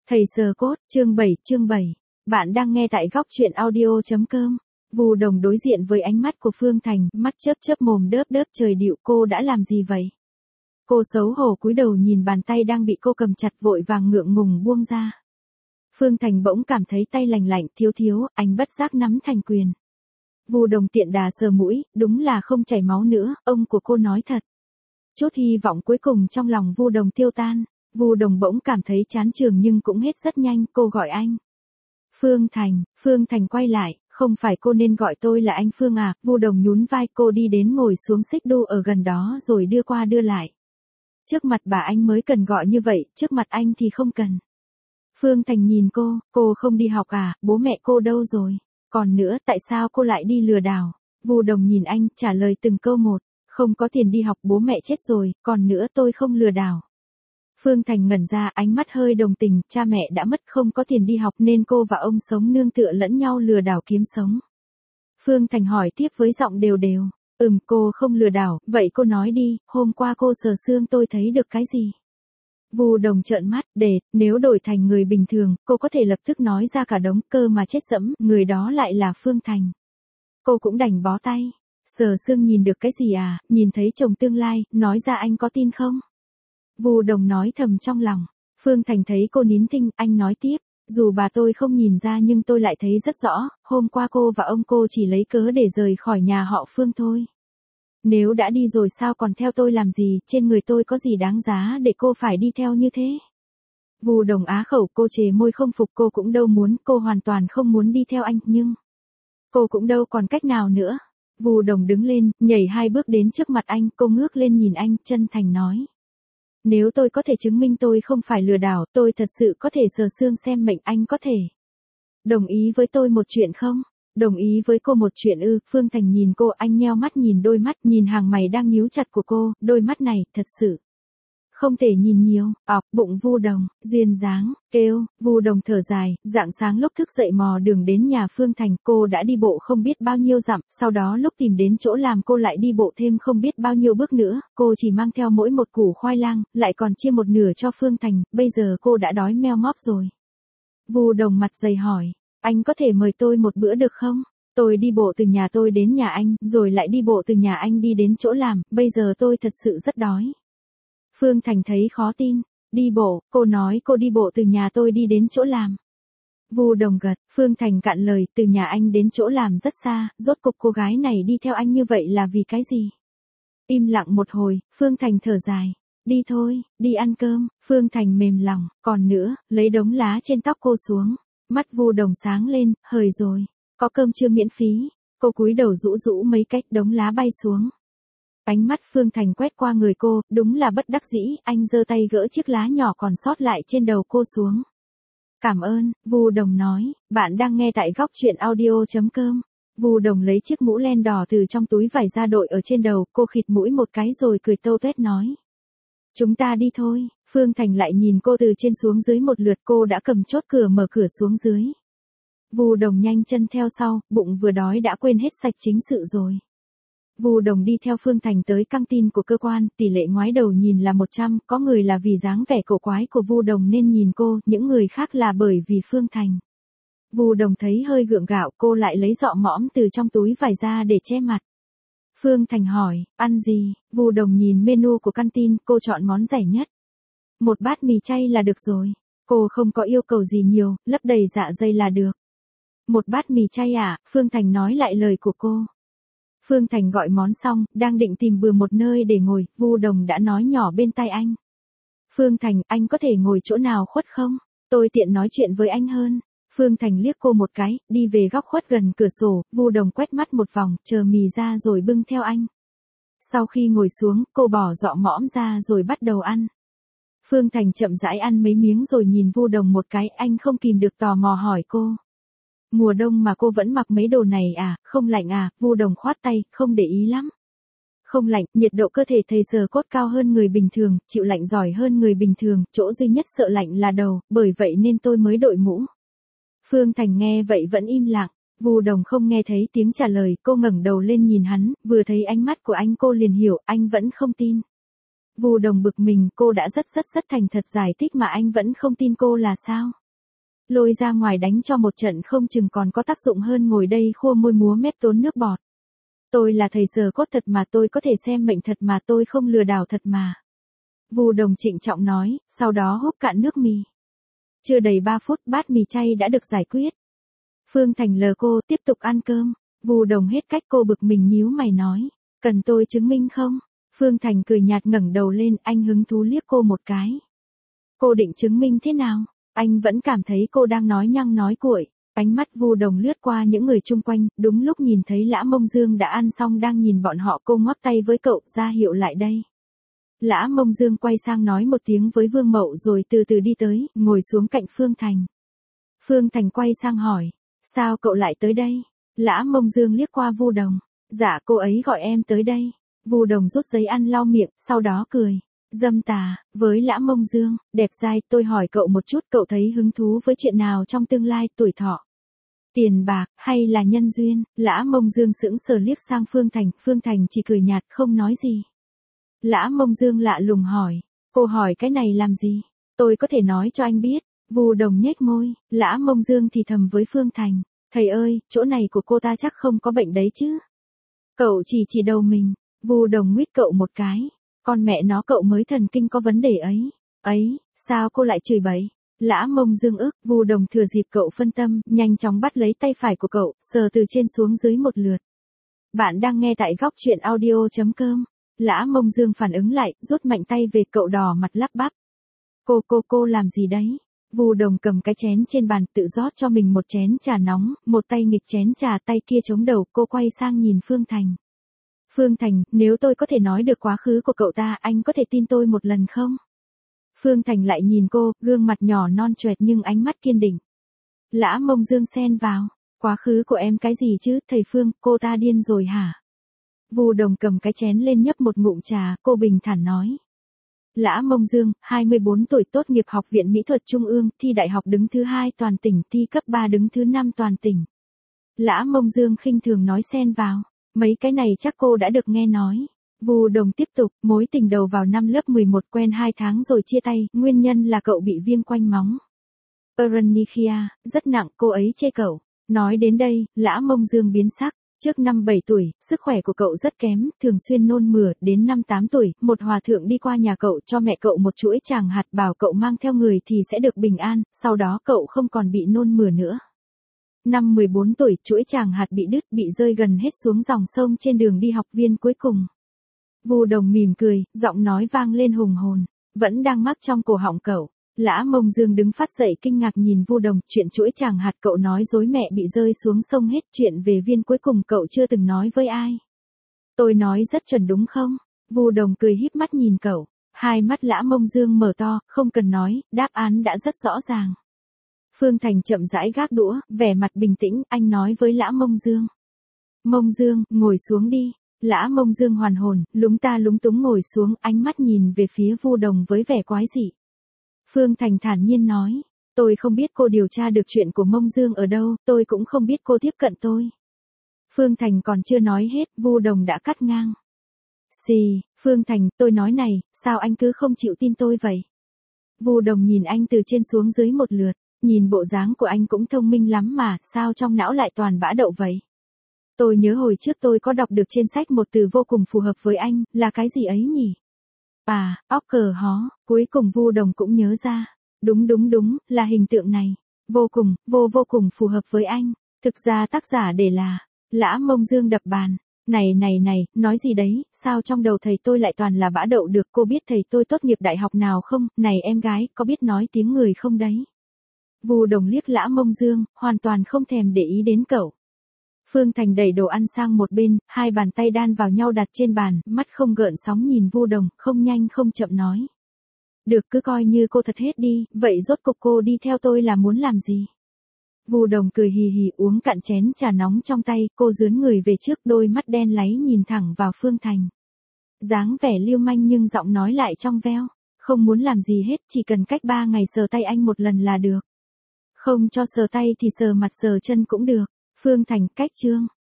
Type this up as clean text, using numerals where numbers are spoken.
Thầy sờ cốt, chương 7. Bạn đang nghe tại góc truyện audio.com. Vù Đồng đối diện với ánh mắt của Phương Thành, mắt chớp mồm đớp trời điệu, cô đã làm gì vậy? Cô xấu hổ cúi đầu nhìn bàn tay đang bị cô cầm chặt, vội vàng ngượng ngùng buông ra. Phương Thành bỗng cảm thấy tay lành lạnh, thiếu, anh bất giác nắm thành quyền. Vù Đồng tiện đà sờ mũi, đúng là không chảy máu nữa, ông của cô nói thật. Chút hy vọng cuối cùng trong lòng Vù Đồng tiêu tan. Vù Đồng bỗng cảm thấy chán trường nhưng cũng hết rất nhanh, cô gọi anh. Phương Thành quay lại, không phải cô nên gọi tôi là anh Phương à? Vù Đồng nhún vai, cô đi đến ngồi xuống xích đu ở gần đó rồi đưa qua đưa lại. Trước mặt bà anh mới cần gọi như vậy, trước mặt anh thì không cần. Phương Thành nhìn cô không đi học à, bố mẹ cô đâu rồi? Còn nữa, tại sao cô lại đi lừa đảo? Vù Đồng nhìn anh, trả lời từng câu một, không có tiền đi học, bố mẹ chết rồi, còn nữa tôi không lừa đảo. Phương Thành ngẩn ra, ánh mắt hơi đồng tình, cha mẹ đã mất, không có tiền đi học nên cô và ông sống nương tựa lẫn nhau lừa đảo kiếm sống. Phương Thành hỏi tiếp với giọng đều. Cô không lừa đảo, vậy cô nói đi, hôm qua cô sờ xương tôi thấy được cái gì? Vù Đồng trợn mắt, nếu đổi thành người bình thường, cô có thể lập tức nói ra cả đống, cơ mà chết dẫm, người đó lại là Phương Thành. Cô cũng đành bó tay. Sờ xương nhìn được cái gì à, nhìn thấy chồng tương lai, nói ra anh có tin không? Vù Đồng nói thầm trong lòng. Phương Thành thấy cô nín thinh, anh nói tiếp, dù bà tôi không nhìn ra nhưng tôi lại thấy rất rõ, hôm qua cô và ông cô chỉ lấy cớ để rời khỏi nhà họ Phương thôi. Nếu đã đi rồi sao còn theo tôi làm gì, trên người tôi có gì đáng giá để cô phải đi theo như thế? Vù Đồng á khẩu, cô chề môi không phục, cô cũng đâu muốn, cô hoàn toàn không muốn đi theo anh, nhưng cô cũng đâu còn cách nào nữa. Vù Đồng đứng lên, nhảy 2 bước đến trước mặt anh, cô ngước lên nhìn anh, chân thành nói. Nếu tôi có thể chứng minh tôi không phải lừa đảo, tôi thật sự có thể sờ xương xem mệnh, anh có thể đồng ý với tôi một chuyện không? Đồng ý với cô một chuyện ư? Phương Thành nhìn cô, anh nheo mắt nhìn đôi mắt, nhìn hàng mày đang nhíu chặt của cô, đôi mắt này, thật sự không thể nhìn nhiều. Bụng Vù Đồng, duyên dáng, kêu. Vù Đồng thở dài, rạng sáng lúc thức dậy mò đường đến nhà Phương Thành, cô đã đi bộ không biết bao nhiêu dặm, sau đó lúc tìm đến chỗ làm cô lại đi bộ thêm không biết bao nhiêu bước nữa, cô chỉ mang theo mỗi một củ khoai lang, lại còn chia một nửa cho Phương Thành, bây giờ cô đã đói meo móp rồi. Vù Đồng mặt dày hỏi, anh có thể mời tôi một bữa được không? Tôi đi bộ từ nhà tôi đến nhà anh, rồi lại đi bộ từ nhà anh đi đến chỗ làm, bây giờ tôi thật sự rất đói. Phương Thành thấy khó tin. Đi bộ, cô nói cô đi bộ từ nhà tôi đi đến chỗ làm. Vù Đồng gật, Phương Thành cạn lời, từ nhà anh đến chỗ làm rất xa, rốt cục cô gái này đi theo anh như vậy là vì cái gì? Im lặng một hồi, Phương Thành thở dài. Đi thôi, đi ăn cơm. Phương Thành mềm lòng, còn nữa, lấy đống lá trên tóc cô xuống. Mắt Vù Đồng sáng lên, hời rồi, có cơm trưa miễn phí. Cô cúi đầu rũ mấy cách, đống lá bay xuống. Ánh mắt Phương Thành quét qua người cô, đúng là bất đắc dĩ, anh giơ tay gỡ chiếc lá nhỏ còn sót lại trên đầu cô xuống. Cảm ơn, Vù Đồng nói, bạn đang nghe tại góc truyện audio.com. Vù Đồng lấy chiếc mũ len đỏ từ trong túi vải ra đội ở trên đầu, cô khịt mũi một cái rồi cười tâu tuét nói. Chúng ta đi thôi. Phương Thành lại nhìn cô từ trên xuống dưới một lượt, cô đã cầm chốt cửa mở cửa xuống dưới. Vù Đồng nhanh chân theo sau, bụng vừa đói đã quên hết sạch chính sự rồi. Vù Đồng đi theo Phương Thành tới căng tin của cơ quan, tỷ lệ ngoái đầu nhìn là 100, có người là vì dáng vẻ cổ quái của Vù Đồng nên nhìn cô, những người khác là bởi vì Phương Thành. Vù Đồng thấy hơi gượng gạo, cô lại lấy dọ mõm từ trong túi vải ra để che mặt. Phương Thành hỏi, ăn gì? Vù Đồng nhìn menu của căng tin, cô chọn món rẻ nhất. Một bát mì chay là được rồi. Cô không có yêu cầu gì nhiều, lấp đầy dạ dày là được. Một bát mì chay à? Phương Thành nói lại lời của cô. Phương Thành gọi món xong, đang định tìm bừa một nơi để ngồi, Vù Đồng đã nói nhỏ bên tai anh. Phương Thành, anh có thể ngồi chỗ nào khuất không? Tôi tiện nói chuyện với anh hơn. Phương Thành liếc cô một cái, đi về góc khuất gần cửa sổ, Vù Đồng quét mắt một vòng, chờ mì ra rồi bưng theo anh. Sau khi ngồi xuống, cô bỏ dọ mõm ra rồi bắt đầu ăn. Phương Thành chậm rãi ăn mấy miếng rồi nhìn Vù Đồng một cái, anh không kìm được tò mò hỏi cô. Mùa đông mà cô vẫn mặc mấy đồ này à, không lạnh à? Vù Đồng khoát tay, không để ý lắm. Không lạnh, nhiệt độ cơ thể thầy sờ cốt cao hơn người bình thường, chịu lạnh giỏi hơn người bình thường, chỗ duy nhất sợ lạnh là đầu, bởi vậy nên tôi mới đội mũ. Phương Thành nghe vậy vẫn im lặng, Vù Đồng không nghe thấy tiếng trả lời, cô ngẩng đầu lên nhìn hắn, vừa thấy ánh mắt của anh cô liền hiểu, anh vẫn không tin. Vu Đồng bực mình, cô đã rất thành thật giải thích mà anh vẫn không tin cô là sao? Lôi ra ngoài đánh cho một trận không chừng còn có tác dụng hơn ngồi đây khua môi múa mép tốn nước bọt. Tôi là thầy giờ cốt thật mà, tôi có thể xem mệnh thật mà, tôi không lừa đảo thật mà. Vu Đồng trịnh trọng nói, sau đó húp cạn nước mì. Chưa đầy 3 phút bát mì chay đã được giải quyết. Phương Thành lờ cô tiếp tục ăn cơm. Vu Đồng hết cách, cô bực mình nhíu mày nói, cần tôi chứng minh không? Phương Thành cười nhạt ngẩng đầu lên, anh hứng thú liếc cô một cái. Cô định chứng minh thế nào? Anh vẫn cảm thấy cô đang nói nhăng nói cuội. Ánh mắt Vu Đồng lướt qua những người chung quanh, đúng lúc nhìn thấy Lã Mông Dương đã ăn xong đang nhìn bọn họ, cô ngoắc tay với cậu ra hiệu lại đây. Lã Mông Dương quay sang nói một tiếng với Vương Mậu rồi từ từ đi tới, ngồi xuống cạnh Phương Thành. Phương Thành quay sang hỏi, sao cậu lại tới đây? Lã Mông Dương liếc qua Vu Đồng, dạ cô ấy gọi em tới đây. Vu Đồng rút giấy ăn lau miệng, sau đó cười. Dâm tà, với Lã Mông Dương, đẹp dai, tôi hỏi cậu một chút, cậu thấy hứng thú với chuyện nào trong tương lai, tuổi thọ, tiền bạc, hay là nhân duyên? Lã Mông Dương sững sờ liếc sang Phương Thành chỉ cười nhạt không nói gì. Lã Mông Dương lạ lùng hỏi, cô hỏi cái này làm gì? Tôi có thể nói cho anh biết. Vu Đồng nhếch môi, Lã Mông Dương thì thầm với Phương Thành, thầy ơi, chỗ này của cô ta chắc không có bệnh đấy chứ? Cậu chỉ đầu mình. Vu Đồng nguyết cậu một cái, con mẹ nó cậu mới thần kinh có vấn đề ấy. Ấy, sao cô lại chửi bậy? Lã Mông Dương ức. Vu Đồng thừa dịp cậu phân tâm, nhanh chóng bắt lấy tay phải của cậu, sờ từ trên xuống dưới một lượt. Bạn đang nghe tại góc truyện audio.com. Lã Mông Dương phản ứng lại, rút mạnh tay về, cậu đỏ mặt lắp bắp. Cô làm gì đấy? Vu Đồng cầm cái chén trên bàn, tự rót cho mình một chén trà nóng, một tay nghịch chén trà, tay kia chống đầu, cô quay sang nhìn Phương Thành. Phương Thành, nếu tôi có thể nói được quá khứ của cậu ta, anh có thể tin tôi một lần không? Phương Thành lại nhìn cô, gương mặt nhỏ non choẹt nhưng ánh mắt kiên định. Lã Mông Dương xen vào, quá khứ của em cái gì chứ, thầy Phương, cô ta điên rồi hả? Vu Đồng cầm cái chén lên nhấp một ngụm trà, cô bình thản nói. Lã Mông Dương, 24 tuổi, tốt nghiệp Học viện Mỹ thuật Trung ương, thi đại học đứng thứ 2 toàn tỉnh, thi cấp 3 đứng thứ 5 toàn tỉnh. Lã Mông Dương khinh thường nói xen vào, mấy cái này chắc cô đã được nghe nói. Vu Đồng tiếp tục, mối tình đầu vào năm lớp 11, quen 2 tháng rồi chia tay, nguyên nhân là cậu bị viêm quanh móng. Ornithia, rất nặng, cô ấy chê cậu. Nói đến đây, Lã Mông Dương biến sắc. Trước năm 7 tuổi, sức khỏe của cậu rất kém, thường xuyên nôn mửa, đến năm 8 tuổi, một hòa thượng đi qua nhà cậu cho mẹ cậu một chuỗi tràng hạt, bảo cậu mang theo người thì sẽ được bình an, sau đó cậu không còn bị nôn mửa nữa. Năm 14 tuổi, chuỗi tràng hạt bị đứt, bị rơi gần hết xuống dòng sông trên đường đi học viên cuối cùng. Vu Đồng mỉm cười, giọng nói vang lên hùng hồn, vẫn đang mắc trong cổ họng cậu. Lã Mông Dương đứng phát dậy kinh ngạc nhìn Vu Đồng, chuyện chuỗi tràng hạt cậu nói dối mẹ bị rơi xuống sông hết, chuyện về viên cuối cùng cậu chưa từng nói với ai. Tôi nói rất chuẩn đúng không? Vu Đồng cười híp mắt nhìn cậu, hai mắt Lã Mông Dương mở to, không cần nói, đáp án đã rất rõ ràng. Phương Thành chậm rãi gác đũa, vẻ mặt bình tĩnh, anh nói với Lã Mông Dương. Mông Dương, ngồi xuống đi. Lã Mông Dương hoàn hồn, lúng ta lúng túng ngồi xuống, ánh mắt nhìn về phía Vu Đồng với vẻ quái dị. Phương Thành thản nhiên nói, tôi không biết cô điều tra được chuyện của Mông Dương ở đâu, tôi cũng không biết cô tiếp cận tôi. Phương Thành còn chưa nói hết, Vu Đồng đã cắt ngang. Xì, Phương Thành, tôi nói này, sao anh cứ không chịu tin tôi vậy? Vu Đồng nhìn anh từ trên xuống dưới một lượt, nhìn bộ dáng của anh cũng thông minh lắm mà, sao trong não lại toàn bã đậu vậy? Tôi nhớ hồi trước tôi có đọc được trên sách một từ vô cùng phù hợp với anh, là cái gì ấy nhỉ? À, óc cờ hó, cuối cùng Vu Đồng cũng nhớ ra. Đúng, là hình tượng này. Vô cùng phù hợp với anh. Thực ra tác giả để là, Lã Mông Dương đập bàn. Này, nói gì đấy, sao trong đầu thầy tôi lại toàn là bã đậu được, cô biết thầy tôi tốt nghiệp đại học nào không, này em gái, có biết nói tiếng người không đấy? Vu Đồng liếc Lã Mông Dương, hoàn toàn không thèm để ý đến cậu. Phương Thành đẩy đồ ăn sang một bên, hai bàn tay đan vào nhau đặt trên bàn, mắt không gợn sóng nhìn Vu Đồng, không nhanh không chậm nói. Được, cứ coi như cô thật hết đi, vậy rốt cuộc cô đi theo tôi là muốn làm gì? Vu Đồng cười hì hì uống cạn chén trà nóng trong tay, cô dướn người về trước, đôi mắt đen láy nhìn thẳng vào Phương Thành. Dáng vẻ lưu manh nhưng giọng nói lại trong veo, không muốn làm gì hết, chỉ cần cách 3 ngày sờ tay anh một lần là được. Không cho sờ tay thì sờ mặt sờ chân cũng được. Phương Thành, cách chương.